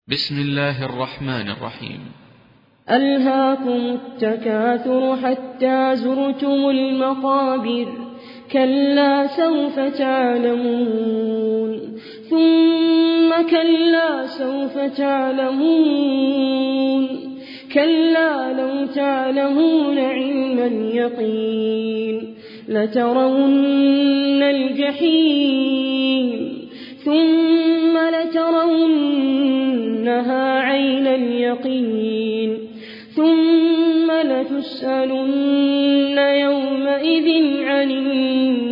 بسم الله الرحمن الرحيم. ألهاكم التكاثر حتى زرتم المقابر كلا سوف تعلمون ثم كلا سوف تعلمون كلا لو تعلمون علم اليقين لترون الجحيم ثم لترونها عين اليقين ثم لتسألن يومئذ عن